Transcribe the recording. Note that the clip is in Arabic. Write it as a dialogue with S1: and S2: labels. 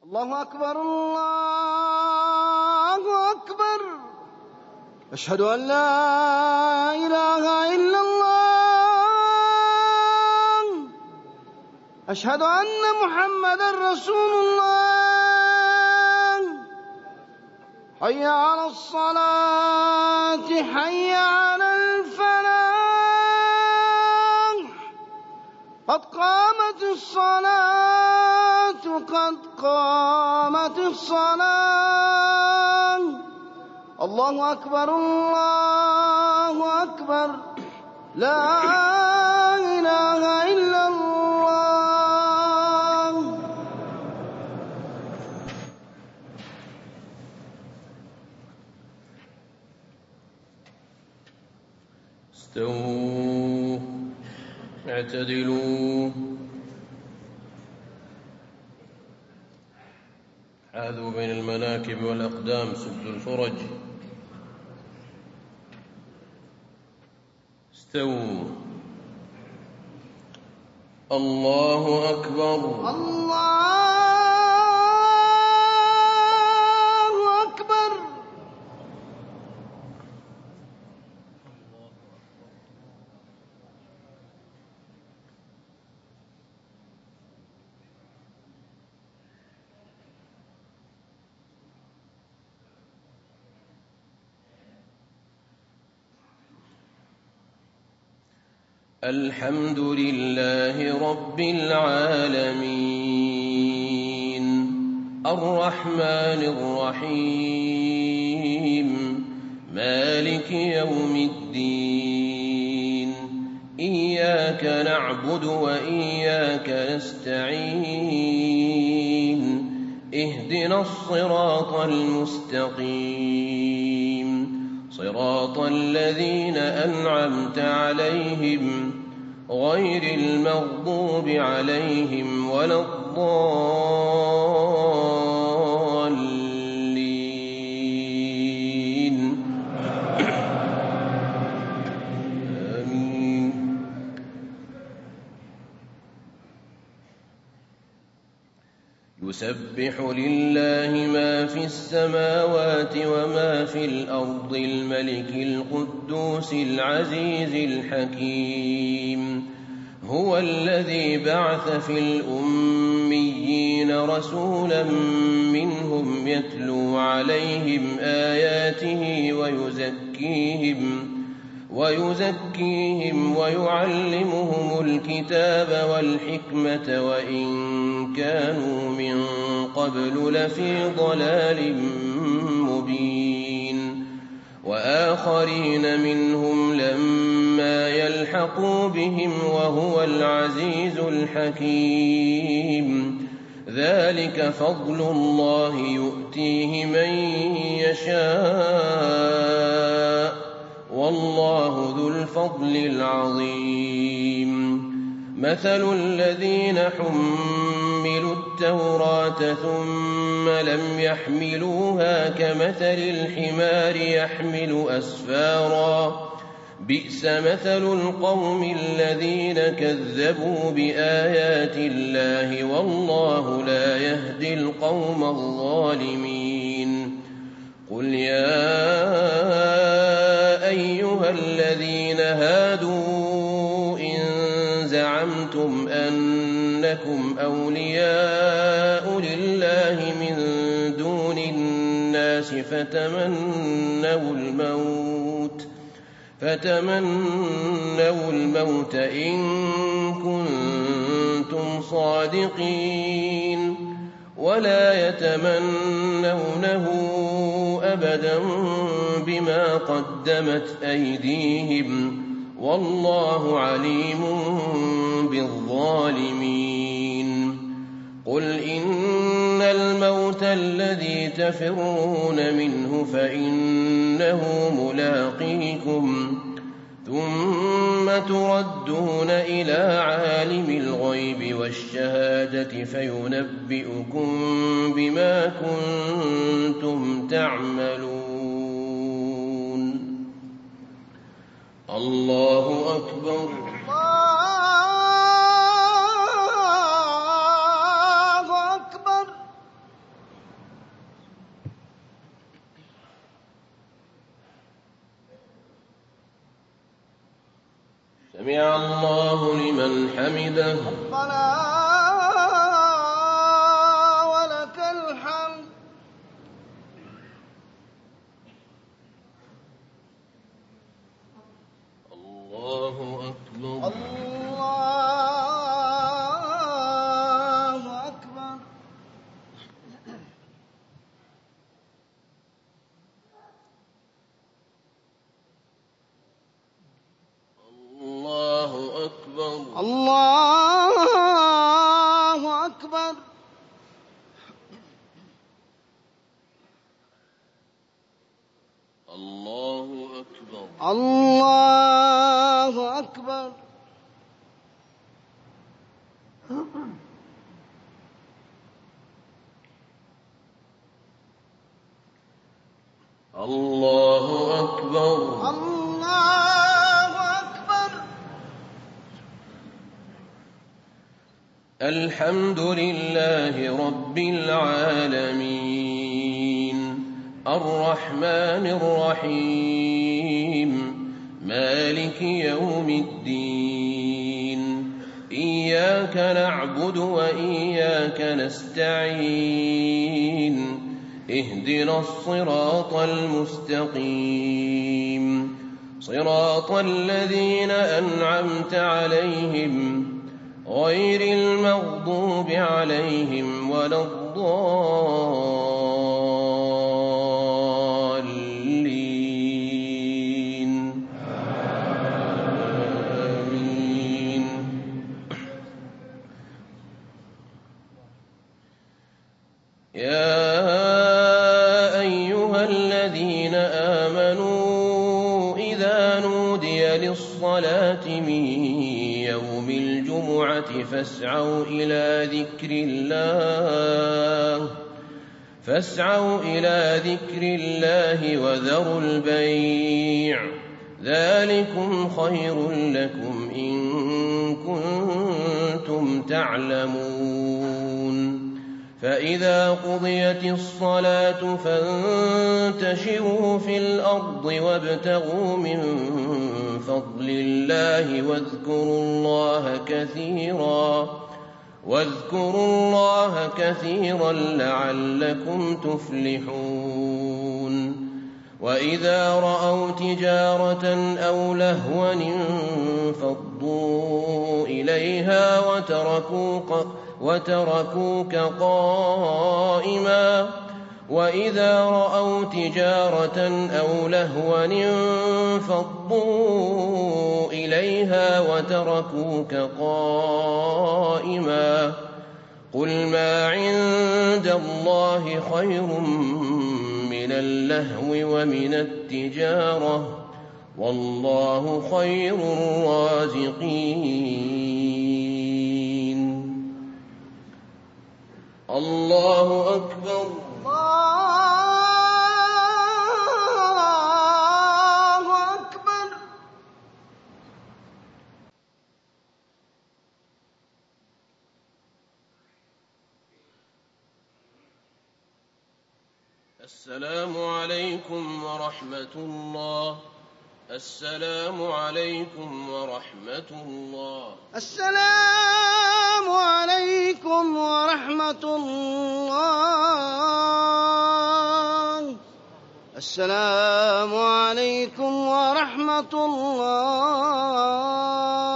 S1: الله أكبر الله أكبر. أشهد أن لا إله إلا الله. أشهد أن محمدا رسول الله. حي على الصلاة حي على الفلاح. قد قامت الصلاة قد قامت الصلاة. الله أكبر الله أكبر. لا إله إلا الله.
S2: استووا اعتدلوا حاذوا بين المناكب والأقدام سدوا الفرج. استووا. الله أكبر
S1: الله أكبر.
S2: الحمد لله رب العالمين الرحمن الرحيم مالك يوم الدين. إياك نعبد وإياك نستعين. اهدنا الصراط المستقيم صراط الذين أنعمت عليهم غير المغضوب عليهم ولا الضالين. آمين. يسبح لله ما في السماوات وما في الأرض الملك القدوس العزيز الحكيم. هو الذي بعث في الأميين رسولا منهم يتلو عليهم آياته ويزكيهم ويعلمهم الكتاب والحكمة وإن كانوا من قبل لفي ضلال مبين. وآخرين منهم لما يلحقوا بهم وهو العزيز الحكيم. ذلك فضل الله يؤتيه من يشاء والله ذو الفضل العظيم. مثل الذين حملوا التوراة ثم لم يحملوها كمثل الحمار يحمل أسفارا. بئس مثل القوم الذين كذبوا بآيات الله والله لا يهدي القوم الظالمين. قل يا أيها الذين هادوا إن زعمتم أنكم أولياء لله من دون الناس فتمنوا الموت إن كنتم صادقين ولا يتمنونه أبدا بما قدمت أيديهم والله عليم بالظالمين. قل إن الموت الذي تفرون منه فإنه ملاقيكم ثم تردون إلى عالم الغيب والشهادة فينبئكم بما كنتم تعملون. الله أكبر.
S1: الله أكبر.
S2: سمع الله لمن حمده.
S1: ربنا ولك الحمد.
S2: الله أكبر.
S1: الله أكبر.
S2: الله أكبر.
S1: الله أكبر.
S2: الله أكبر.
S1: الله أكبر.
S2: الله أكبر.
S1: الله أكبر.
S2: الحمد لله رب العالمين الرحمن الرحيم مالك يوم الدين إياك نعبد وإياك نستعين اهدنا الصراط المستقيم صراط الذين أنعمت عليهم غير المغضوب عليهم ولا الضالين آمين. يا أيها الذين آمنوا إذا نودي للصلاة من يوم الجمعة فاسعوا إلى ذكر الله وذروا البيع ذلكم خير لكم إن كنتم تعلمون. فإذا قضيت الصلاة فانتشروا في الأرض وابتغوا من فضل الله واذكروا الله كثيرا لعلكم تفلحون. وإذا رأوا تجارة أو لهوا انفضوا إليها وتركوك قائما وإذا رأوا تجارة أو لهوا انفضوا إليها وتركوك قائما قل ما عند الله خير من اللهو ومن التجارة والله خير الرازقين. الله أكبر.
S1: الله أكبر.
S2: السلام عليكم ورحمة الله. السلام عليكم ورحمة الله.
S1: السلام عليكم ورحمة الله. السلام عليكم ورحمة الله.